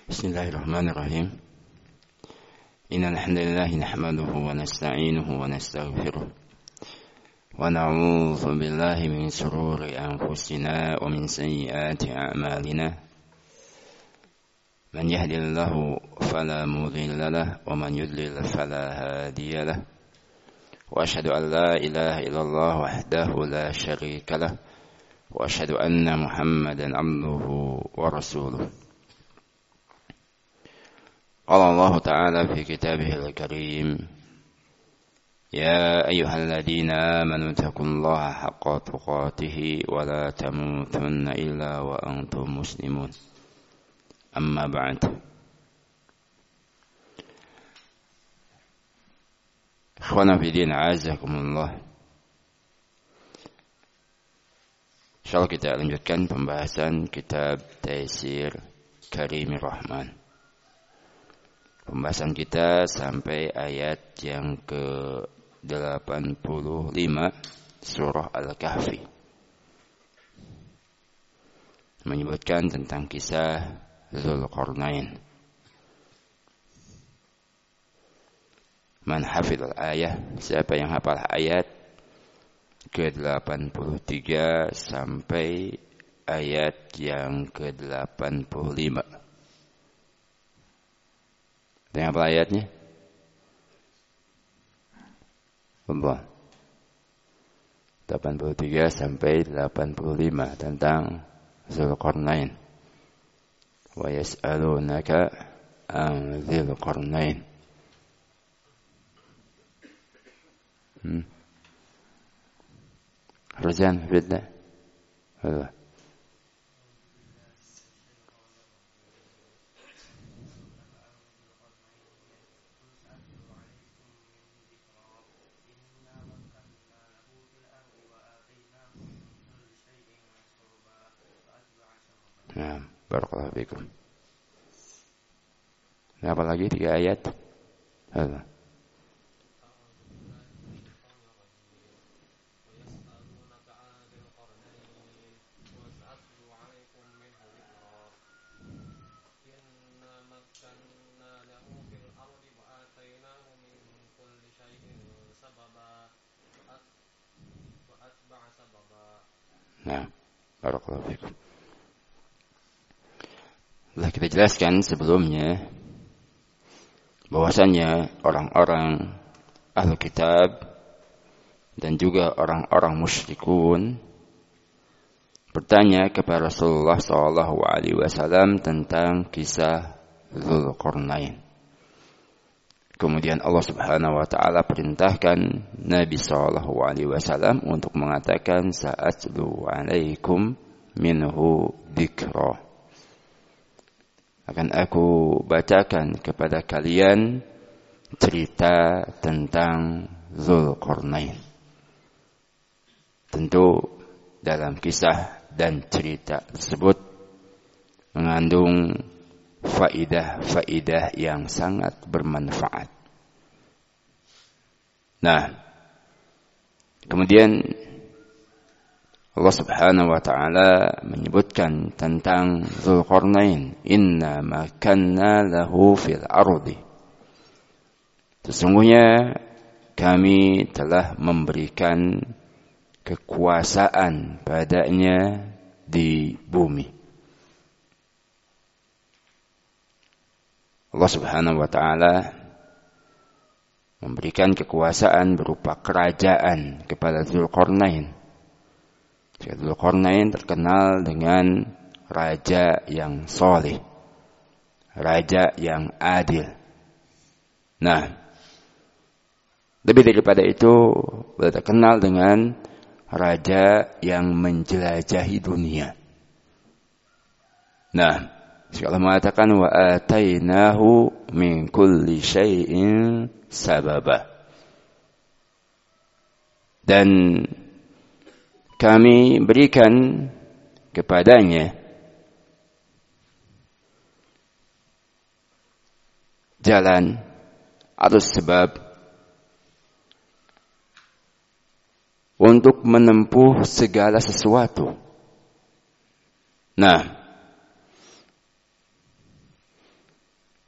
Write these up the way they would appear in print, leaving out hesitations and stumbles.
بسم الله الرحمن الرحيم إن الحمد لله نحمده ونستعينه ونستغفره ونعوذ بالله من شرور أنفسنا ومن سيئات أعمالنا من يهد الله فلا مضل له ومن يضلل فلا هادي له وأشهد أن لا إله إلا الله وحده لا شريك له وأشهد أن محمدا عبده ورسوله قال الله تعالى في كتابه الكريم يا أيها الذين آمنوا اتقوا الله حق تقاته ولا تموتن إلا وأنتم مسلمون أما بعد إخوانا في الدين أعزكم الله. Insyaallah kita lanjutkan pembahasan kitab Taisir Karimir Rahman. Pembahasan kita sampai ayat yang ke-85 surah Al-Kahfi. Menyebutkan tentang kisah Dzulqarnain. Man hafidhal ayah, siapa yang hafal ayat ke-83 sampai ayat yang ke-85. Dengan apa ayatnya? Allah 83 sampai 85 tentang Dzulqarnain. Wa yas'alunaka an Dzulqarnain. Rozan bidna. Allah. Nah, barakallahu fikum. Nah, apa lagi 3 ayat? Allah. Nah, barakallahu fikum. Telah kita jelaskan sebelumnya bahwasannya orang-orang ahli kitab dan juga orang-orang musyrikun bertanya kepada Rasulullah SAW tentang kisah Dzulqarnain. Kemudian Allah Subhanahu wa taala perintahkan Nabi SAW untuk mengatakan sa'atlu 'alaikum minhu dzikra. Akan aku bacakan kepada kalian cerita tentang Dzulqarnain. Tentu dalam kisah dan cerita tersebut mengandung faidah-faidah yang sangat bermanfaat. Nah, kemudian Allah Subhanahu wa ta'ala menyebutkan tentang Dzulqarnain, inna makanna lahu fil ardi. Sesungguhnya kami telah memberikan kekuasaan padanya di bumi. Allah Subhanahu wa ta'ala memberikan kekuasaan berupa kerajaan kepada Dzulqarnain. Dzulqarnain terkenal dengan raja yang saleh, raja yang adil. Nah, lebih daripada itu, beliau terkenal dengan raja yang menjelajahi dunia. Nah, Allah mengatakan wa atainahu min kulli syai'in sababa. Dan kami berikan kepadanya jalan atau sebab untuk menempuh segala sesuatu. Nah,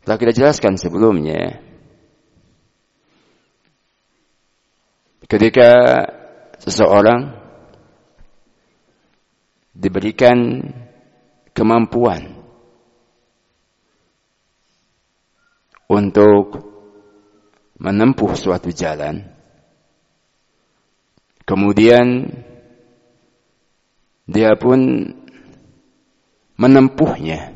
Telah kita jelaskan sebelumnya, ketika seseorang diberikan kemampuan untuk menempuh suatu jalan, kemudian dia pun menempuhnya,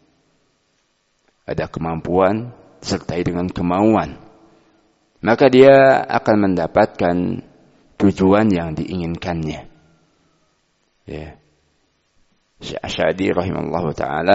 ada kemampuan disertai dengan kemauan, maka dia akan mendapatkan tujuan yang diinginkannya. Ya. Syekh Asy'adi rahimahullah ta'ala,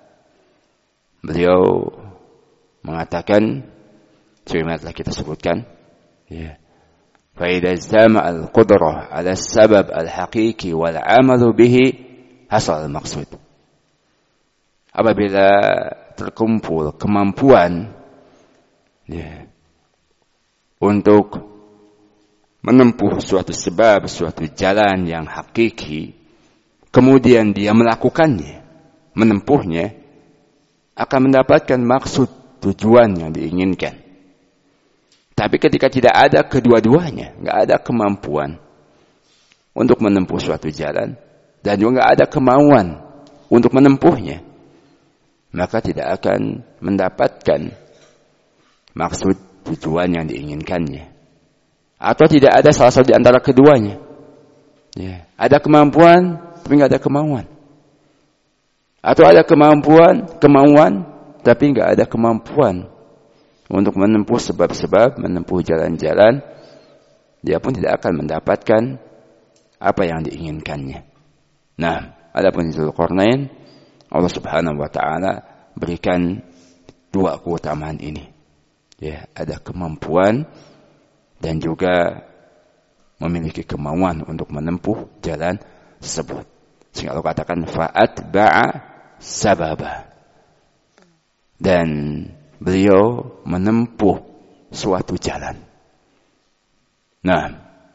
beliau mengatakan, sebagaimana telah kita sebutkan, ya, فَإِذَا اجْتَمَعَ الْقُدْرَةُ عَلَى السَّبَبِ الْحَقِيقِي وَالْعَمَلُ بِهِ حَصَلَ الْمَقْصُودُ. Apabila terkumpul kemampuan, ya, untuk menempuh suatu sebab, suatu jalan yang hakiki, kemudian dia melakukannya, menempuhnya, akan mendapatkan maksud, tujuan yang diinginkan. Tapi ketika tidak ada kedua-duanya, nggak ada kemampuan untuk menempuh suatu jalan, dan juga nggak ada kemauan untuk menempuhnya, maka tidak akan mendapatkan maksud, tujuan yang diinginkannya. Atau tidak ada salah satu di antara keduanya. Ya. Ada kemampuan, tapi nggak ada kemauan. Atau ada kemampuan, tapi nggak ada kemampuan untuk menempuh sebab-sebab, menempuh jalan-jalan, dia pun tidak akan mendapatkan apa yang diinginkannya. Nah, adapun Dzulqarnain, Allah Subhanahu wa taala berikan dua keutamaan ini. Ya, ada kemampuan dan juga memiliki kemauan untuk menempuh jalan tersebut. Sehingga Allah katakan fa'atba'a sababa. Dan beliau menempuh suatu jalan. Nah,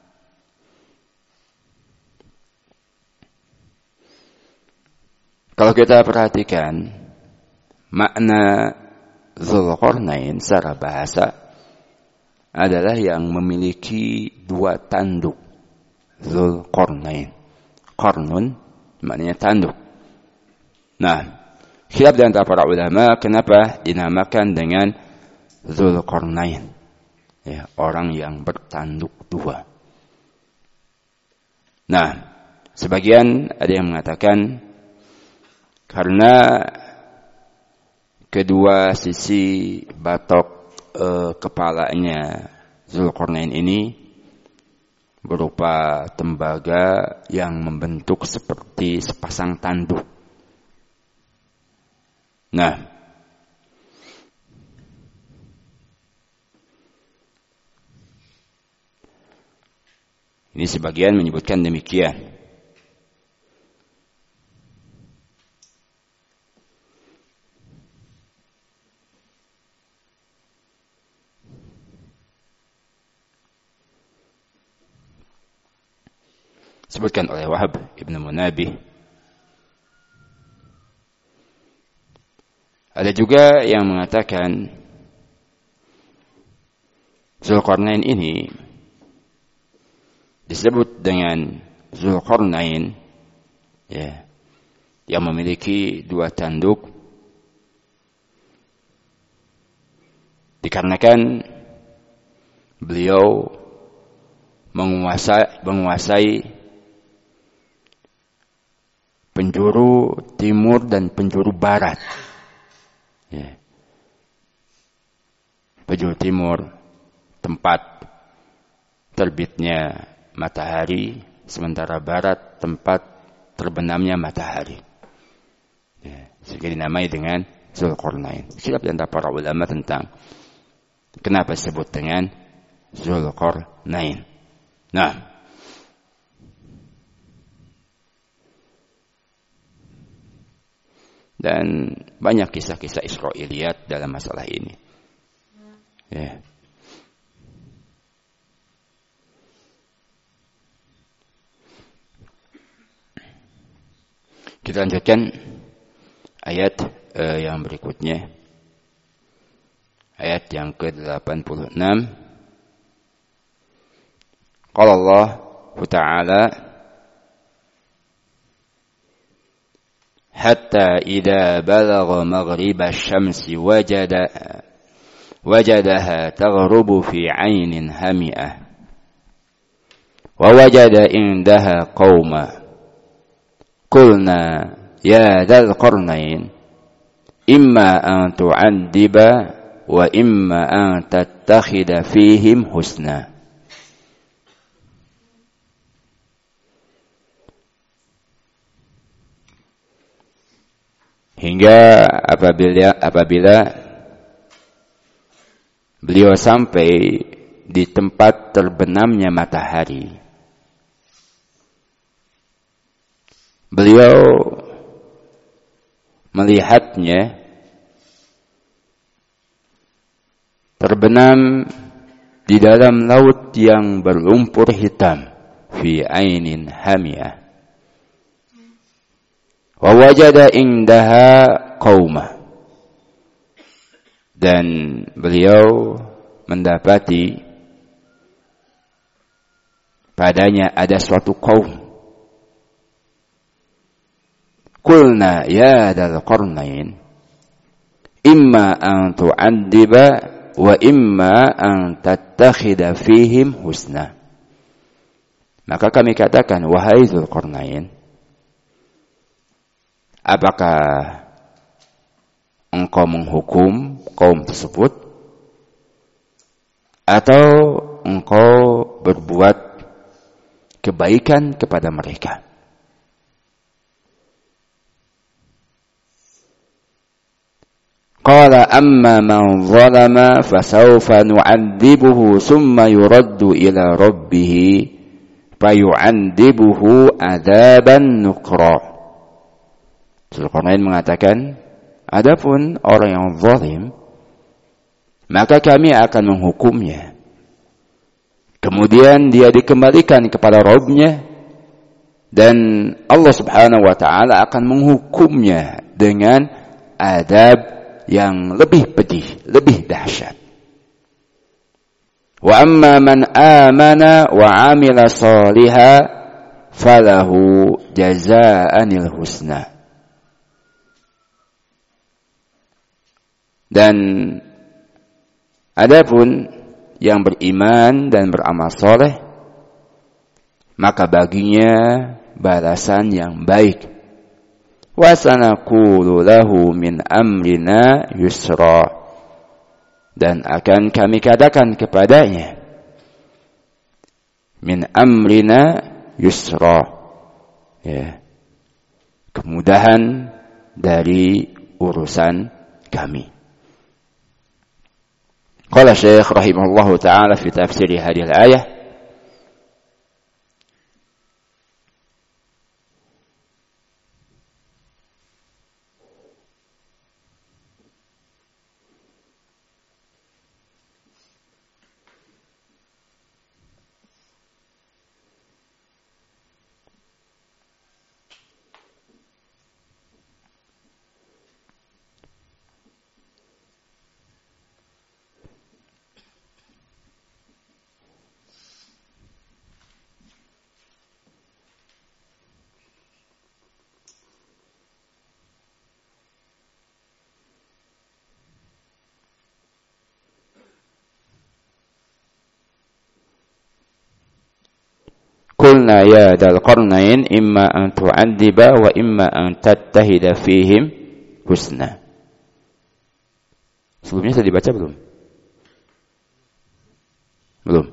kalau kita perhatikan makna Dzulqarnain secara bahasa adalah yang memiliki dua tanduk. Dzulqarnain, qarnun maknanya tanduk. Nah, khilaf di antara para ulama kenapa dinamakan dengan Dzulqarnain, ya, orang yang bertanduk dua. Nah, sebagian ada yang mengatakan karena kedua sisi batok kepalanya Dzulqarnain ini berupa tembaga yang membentuk seperti sepasang tanduk. Nah, ini sebagian menyebutkan demikian. Disebutkan oleh Wahab Ibn Munabih. Ada juga yang mengatakan Dzulqarnain ini disebut dengan Dzulqarnain, ya, yang memiliki dua tanduk dikarenakan beliau menguasai penjuru timur dan penjuru barat. Ya. Penjuru timur tempat terbitnya matahari, sementara barat tempat terbenamnya matahari. Ya. Sehingga dinamai dengan Dzulqarnain. Khilaf di antara para ulama tentang kenapa disebut dengan Dzulqarnain. Nah, dan banyak kisah-kisah Israiliyat dalam masalah ini. Ya. Kita lanjutkan ayat yang berikutnya. ayat yang ke-86. Qala Allah Ta'ala hatta idza balagha maghrib asy-syamsi wajadaha taghrubu fi 'ainin hami'ah wa wajada indaha qauma qulna ya dzal qarnain imma an tu'addiba wa imma an tattakhidha fihim husna. Hingga apabila beliau sampai di tempat terbenamnya matahari, beliau melihatnya terbenam di dalam laut yang berlumpur hitam, fi ainin hamiyah. Wa wajada indaha qauma, dan beliau mendapati padanya ada suatu kaum. Qulna ya dzal qarnain imma an tu'addiba wa imma an tattakhidha fihim husna. Maka kami katakan, wahai Dzul Qarnain, apakah engkau menghukum kaum tersebut atau engkau berbuat kebaikan kepada mereka? Qala amma man zalama fasawfa nu'adzibuhu thumma yuraddu ila rabbih fayu'adzibuhu 'adzaban nukra. Dzulqarnain mengatakan, adapun orang yang zalim, maka kami akan menghukumnya. Kemudian dia dikembalikan kepada Rabb-nya, dan Allah Subhanahu wa taala akan menghukumnya dengan adab yang lebih pedih, lebih dahsyat. Wa amma man amana wa 'amila shalihan falahu jazaa'anil husna. Dan adapun yang beriman dan beramal soleh, maka baginya balasan yang baik. Wa sanaqulu lahu min amrina yusra, dan akan kami katakan kepadanya min amrina yusra, ya, kemudahan dari urusan kami. Qala Syekh rahimahullahu ta'ala fi tafsir hadhihi al-ayah, Qulna ya dzal qarnain imma an tu'addiba wa imma an tattahida fihim husna. Sebelumnya sudah dibaca belum? Belum.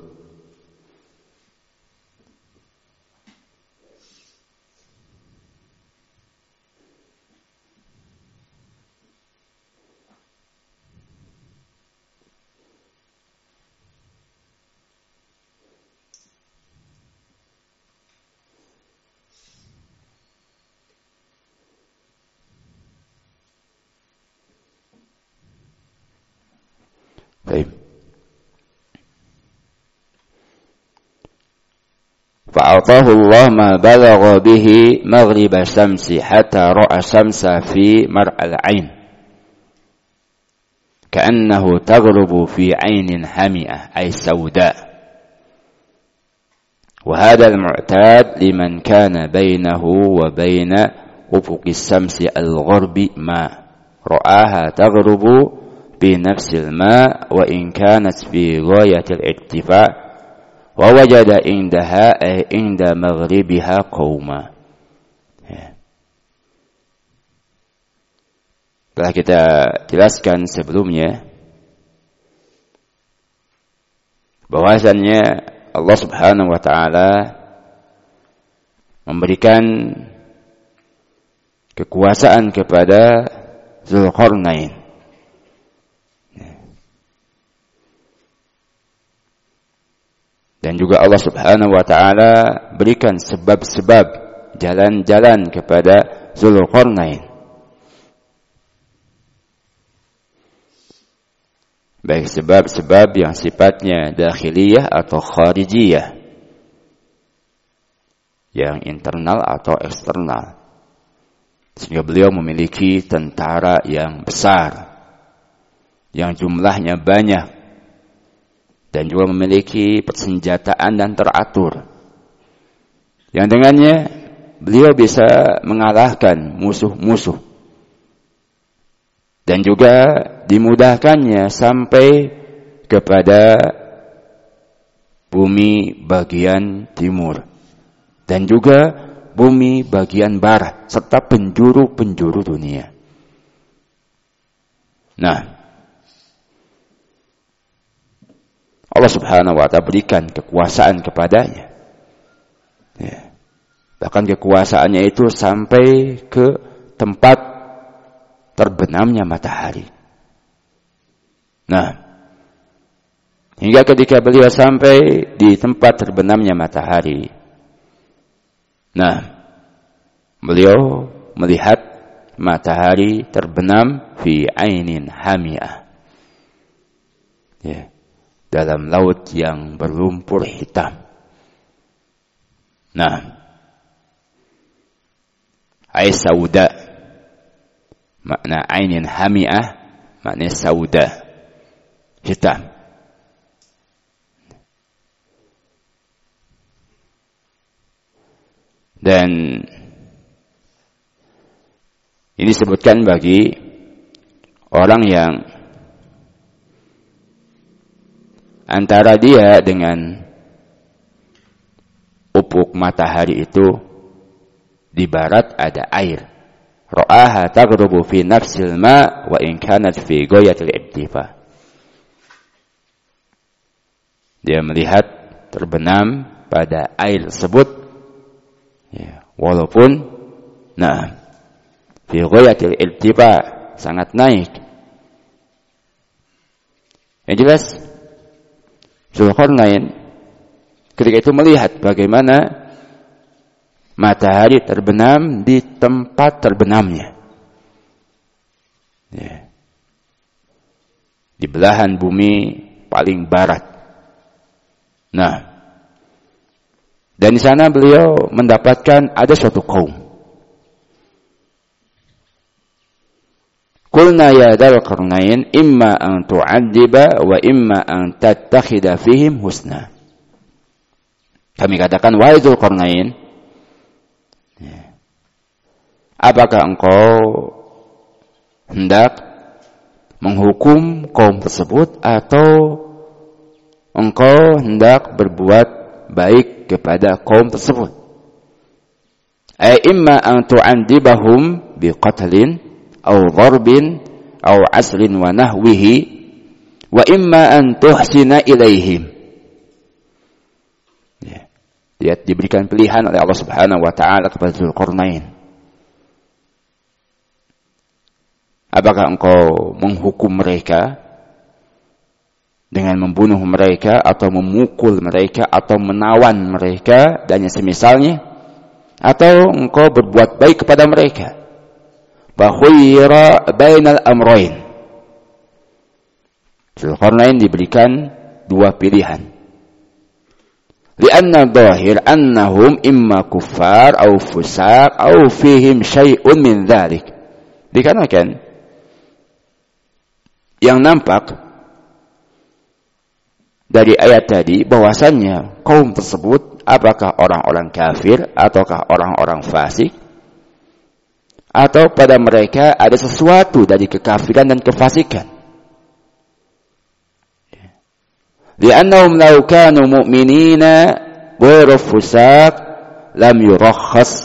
Baik. Fa'atahu Allah ma balagha bihi maghrib asy-syamsi hatta ra'a syamsa fi mar'al 'ain. ka'annahu taghrubu fi 'ainin hami'ah ay sauda. Wa hadha al-mu'tad liman kana bainahu wa baina ufuqis samsi al-gharbi ma ra'aha taghrubu bi nafsil ma wa in kanat fi ghayatil irtifa' wa wajada indaha ay inda maghribiha qauma. Telah kita jelaskan sebelumnya bahwasannya Allah Subhanahu wa taala memberikan kekuasaan kepada Dzulqarnain. Dan juga Allah Subhanahu wa taala berikan sebab-sebab jalan-jalan kepada Dzulqarnain. Baik sebab-sebab yang sifatnya dakhiliyah atau kharijiyah, yang internal atau eksternal, sehingga beliau memiliki tentara yang besar, yang jumlahnya banyak, dan juga memiliki persenjataan dan teratur, yang dengannya beliau bisa mengalahkan musuh-musuh, dan juga dimudahkannya sampai kepada bumi bagian timur dan juga bumi bagian barat serta penjuru-penjuru dunia. Nah, Allah Subhanahu wa taala berikan kekuasaan kepadanya. Ya. Bahkan kekuasaannya itu sampai ke tempat terbenamnya matahari. Nah, hingga ketika beliau sampai di tempat terbenamnya matahari, nah, beliau melihat matahari terbenam fi ainin hami'ah, ya, dalam laut yang berlumpur hitam. Nah, ay sauda, makna ainin hami'ah, makna sauda, hitam. Dan ini disebutkan bagi orang yang antara dia dengan ufuk matahari itu di barat ada air. Ra'aha taghrubu fi nafsil ma wa in kanat fi ghayatil ibtifa. Dia melihat terbenam pada air tersebut, ya, walaupun fi ghayatil ibtifa, sangat naik. Yang jelas Dzulqarnain ketika itu melihat bagaimana matahari terbenam di tempat terbenamnya, ya, di belahan bumi paling barat. Nah, dan di sana beliau mendapatkan ada suatu kaum. Qulna ya Dzulqarnain imma an tu'adziba wa imma an tattakhidha fihim husna. Kami katakan, wahai Dzulqarnain, apakah engkau hendak menghukum kaum tersebut atau engkau hendak berbuat baik kepada kaum tersebut? Ay imma an tu'andibahum biqatlin aw dharbin aw aslin wa nahwihi wa imma an tuhsina ilaihim. Dia diberikan pilihan oleh Allah Subhanahu wa taala kepada Dzulqarnain. Apakah engkau menghukum mereka dengan membunuh mereka atau memukul mereka atau menawan mereka dan yang semisalnya, atau engkau berbuat baik kepada mereka? Bahwira bainal amrayn. Dzulqarnain diberikan dua pilihan. Lianna dhahir annahum imma kuffar aw fusaq aw fihim syai'un min dzalik. Dikarenakan Yang nampak dari ayat tadi bahwasannya kaum tersebut apakah orang-orang kafir ataukah orang-orang fasik, atau pada mereka ada sesuatu dari kekafiran dan kefasikan. Li'annahum law kanu mu'minina ghairu fusaq lam yurakhas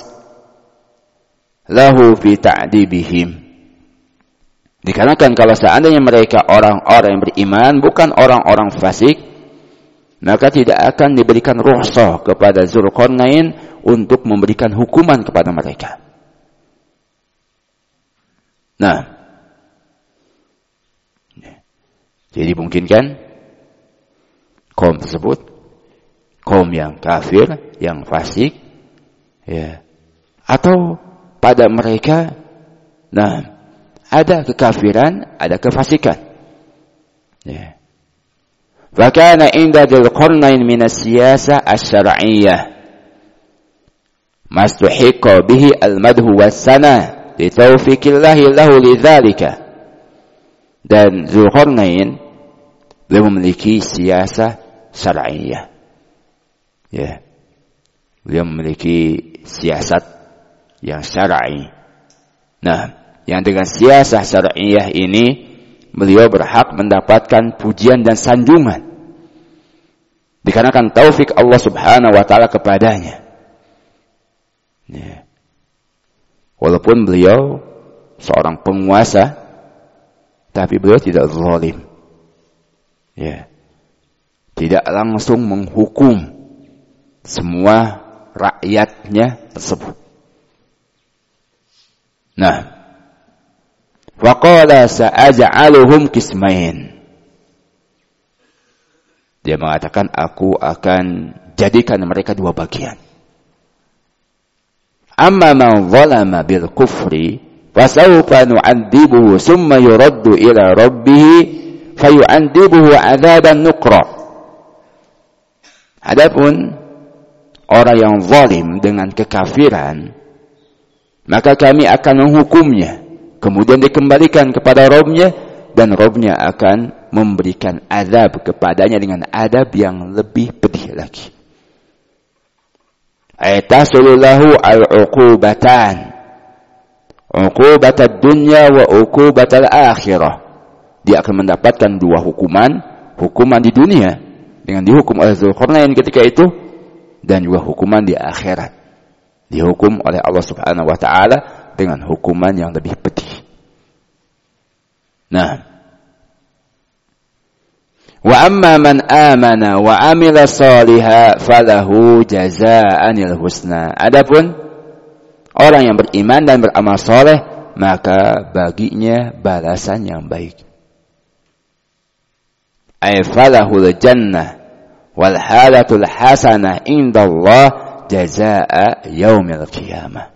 lahu fi ta'dibihim. Dikarenakan kalau seandainya mereka orang-orang yang beriman bukan orang-orang fasik, maka tidak akan diberikan rukhsah kepada Dzulqarnain untuk memberikan hukuman kepada mereka. Nah, jadi mungkinkan kaum tersebut, kaum yang kafir, yang fasik, ya, atau pada mereka, nah, ada kekafiran, ada kefasikan. Ya. فكان عند ذي القرنين من السياسة الشرعية ما استحق به المدح والثناء لتوفيق الله له لذلك. Dan Dzulqarnain beliau memiliki siasah syar'iyah. Ya. Beliau memiliki siasat yang syar'i. Nah, yang dengan siasah syar'iyah ini beliau berhak mendapatkan pujian dan sanjungan dikarenakan taufik Allah Subhanahu wa taala kepadanya. Ya. Walaupun beliau seorang penguasa, tapi beliau tidak zalim. Ya. Tidak langsung menghukum semua rakyatnya tersebut. Nah, waqala sa'aj'aluhum qismain. Dia mengatakan aku akan jadikan mereka dua bagian. Amma man zalama bil kufri fasawfa nu'adzibuhu thumma yuraddu ila rabbih fayu'adzibuhu 'adzaban nuqra. Adapun orang yang zalim dengan kekafiran, maka kami akan menghukumnya, kemudian dikembalikan kepada Rabb-nya, dan Rabb-nya akan memberikan azab kepadanya dengan azab yang lebih pedih lagi. Ayatasullahu al-uqubatan, uqubatad dunya wa uqubatal akhirah. Dia akan mendapatkan dua hukuman, hukuman di dunia dengan dihukum oleh Dzulqarnain ketika itu, dan juga hukuman di akhirat, dihukum oleh Allah Subhanahu wa taala dengan hukuman yang lebih pedih. Nah, wa amma man amana wa amila shalihan falahu jazaa'anil husna. Adapun orang yang beriman dan beramal saleh, maka baginya balasan yang baik. Ay falahul jannah wal halatul hasanah indallah jazaa'a yaumil qiyamah.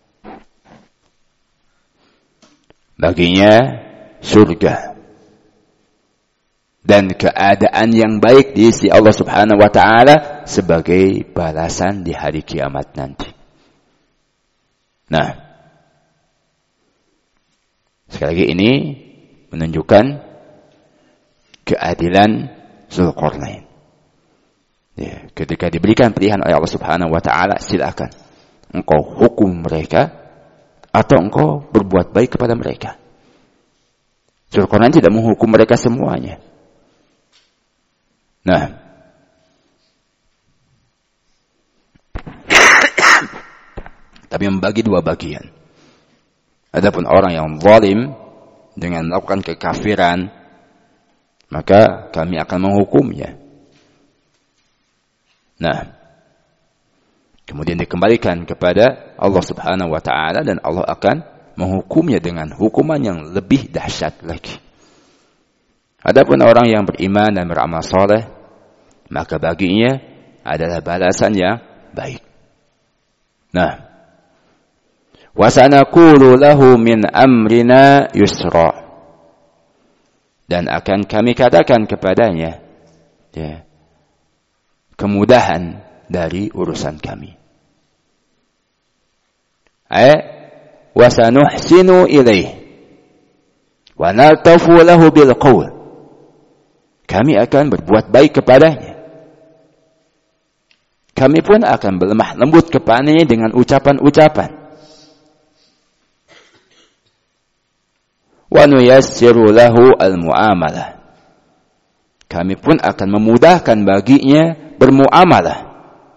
Baginya surga dan keadaan yang baik di sisi Allah Subhanahu wa taala sebagai balasan di hari kiamat nanti. Nah, sekali lagi ini menunjukkan keadilan Dzulqarnain. Ya, ketika diberikan pilihan oleh Allah Subhanahu wa taala, silakan engkau hukum mereka atau engkau berbuat baik kepada mereka. Dzulqarnain tidak menghukum mereka semuanya. Nah, tapi membagi dua bagian. Adapun orang yang zalim dengan melakukan kekafiran, maka kami akan menghukumnya. Nah, kemudian dikembalikan kepada Allah Subhanahu wa taala, dan Allah akan menghukumnya dengan hukuman yang lebih dahsyat lagi. Adapun orang yang beriman dan beramal saleh, maka baginya adalah balasan yang baik. Nah, wa sanaqulu lahu min amrina yusra. Dan akan kami katakan kepadanya, ya, kemudahan dari urusan kami. Wa sanuhsinu ilaih. Wa naltafu lahu bil qaul. Kami akan berbuat baik kepadanya. Kami pun akan berlemah lembut kepadanya dengan ucapan-ucapan. Wa nuyassiru lahu al-muamalah. Kami pun akan memudahkan baginya bermuamalah.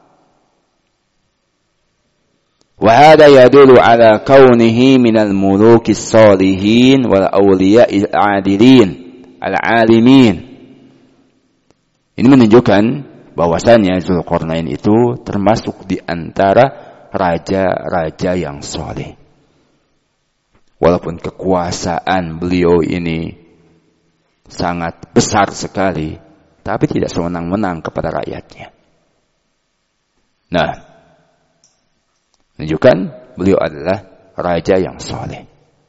Wa hadha yadullu ala kaunihi minal mulukis salihin wal awliya'il adilin al-alimin. Ini menunjukkan bahwasanya Zulkarnain itu termasuk di antara raja-raja yang soleh. Walaupun kekuasaan beliau ini sangat besar sekali, tapi tidak sewenang-wenang kepada rakyatnya. Nah, menunjukkan beliau adalah raja yang soleh.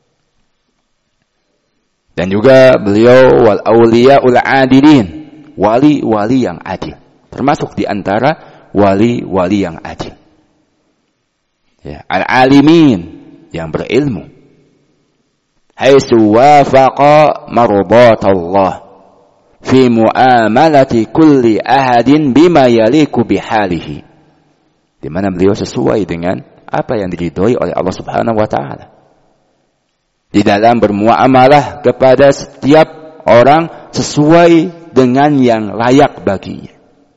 Dan juga beliau wal awliyaul adilin, wali-wali yang adil. Termasuk di antara wali-wali yang adil. Ya, al-alimin, yang berilmu. Haitsu wafaqa mardatallah fi muamalati kulli ahadin bima yaliku bihalihi. Di mana beliau sesuai dengan apa yang diridhoi oleh Allah Subhanahu wa taala. Di dalam bermuamalah kepada setiap orang sesuai dengan yang layak baginya.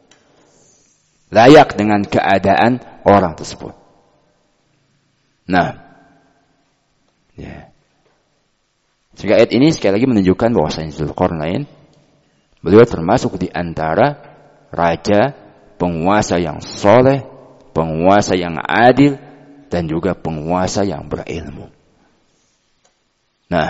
Layak dengan keadaan orang tersebut. Nah, ya. Sehingga ayat ini sekali lagi menunjukkan bahwasanya Zulkarnain beliau termasuk di antara raja, penguasa yang soleh, penguasa yang adil, dan juga penguasa yang berilmu. Nah,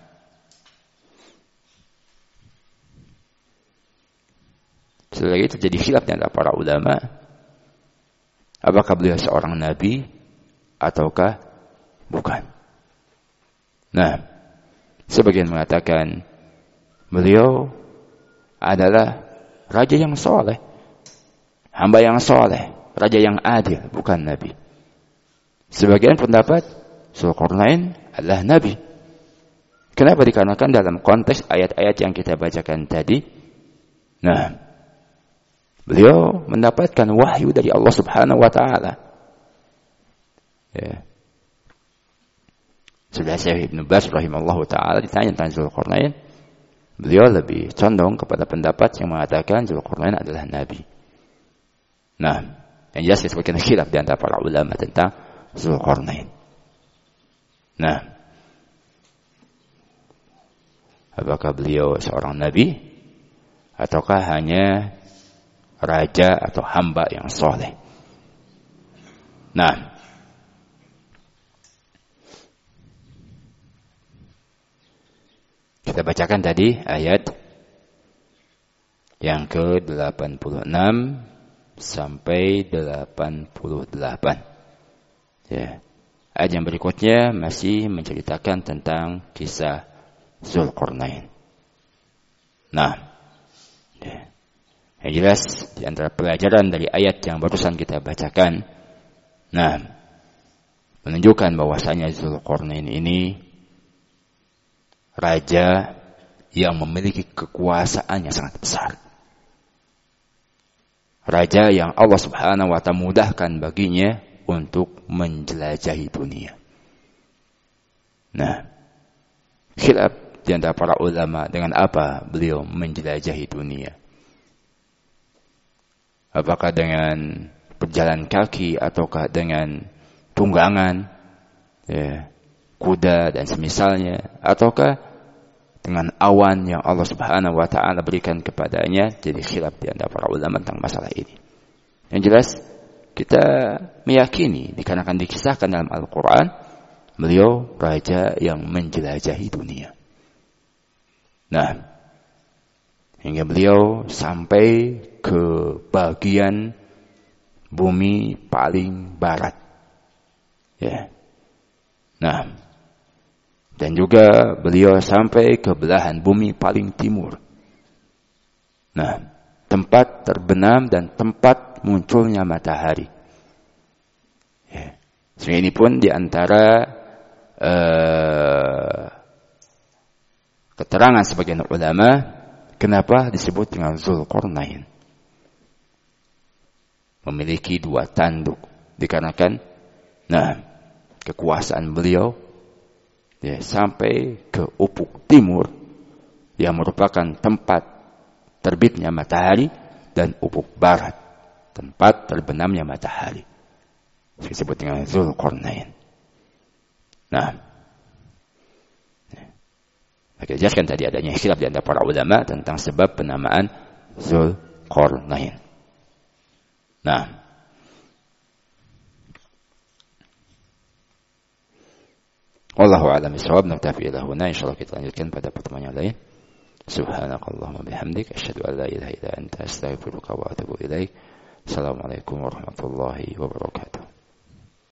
sekali lagi terjadi khilaf di antara para ulama, apakah beliau seorang nabi ataukah bukan. Nah, sebagian mengatakan beliau adalah raja yang soleh, hamba yang soleh, raja yang adil, bukan nabi. Sebagian pendapat Zulkarnain adalah nabi. Kenapa? Dikarenakan dalam konteks ayat-ayat yang kita bacakan tadi, nah, beliau mendapatkan wahyu dari Allah Subhanahu wa taala. Ya. Sudah Syekh Ibn Baz rahimahullahu taala ditanya tentang Zulkarnain, beliau lebih condong kepada pendapat yang mengatakan Zulkarnain adalah nabi. Nah, yang jelas disebutkan khilaf di antara para ulama tentang Zulkarnain. Nah, apakah beliau seorang nabi ataukah hanya raja atau hamba yang soleh? Nah, kita bacakan tadi ayat yang ke-86 sampai 88. Ya. Ayat yang berikutnya masih menceritakan tentang kisah Zulkarnain. Nah, ya. Yang jelas di antara pelajaran dari ayat yang barusan kita bacakan, nah, menunjukkan bahwasanya Zulkarnain ini raja yang memiliki kekuasaan yang sangat besar. Raja yang Allah Subhanahu wa ta'ala mudahkan baginya untuk menjelajahi dunia. Nah, khilaf di antara para ulama dengan apa beliau menjelajahi dunia. Apakah dengan berjalan kaki ataukah dengan tunggangan, ya, kuda dan semisalnya, ataukah dengan awan yang Allah Subhanahu wa ta'ala berikan kepadanya. Jadi khilaf di antara para ulama tentang masalah ini. Yang jelas kita meyakini dikarenakan dikisahkan dalam Al-Quran, beliau raja yang menjelajahi dunia. Nah, hingga beliau sampai ke bagian bumi paling barat. Ya. Nah, dan juga beliau sampai ke belahan bumi paling timur. Nah, tempat terbenam dan tempat munculnya matahari. Ya. Sehingga ini pun di antara keterangan sebagian ulama kenapa disebut dengan Dzulqarnain. Memiliki 2 tanduk dikarenakan kekuasaan beliau sampai ke ufuk timur yang merupakan tempat terbitnya matahari dan ufuk barat tempat terbenamnya matahari. Disebut dengan Dzulqarnain. Maka jelaskan tadi adanya khilaf di antara para ulama tentang sebab penamaan Dzulqarnain. Wallahu a'lam bishawab. Naktafi ila huna. Insyaallah kita lanjutkan pada pertemuan yang lain. Subhanakallahumma bihamdik asyhadu an la ilaha illa anta astaghfiruka wa atubu ilaik. Assalamualaikum warahmatullahi wabarakatuh.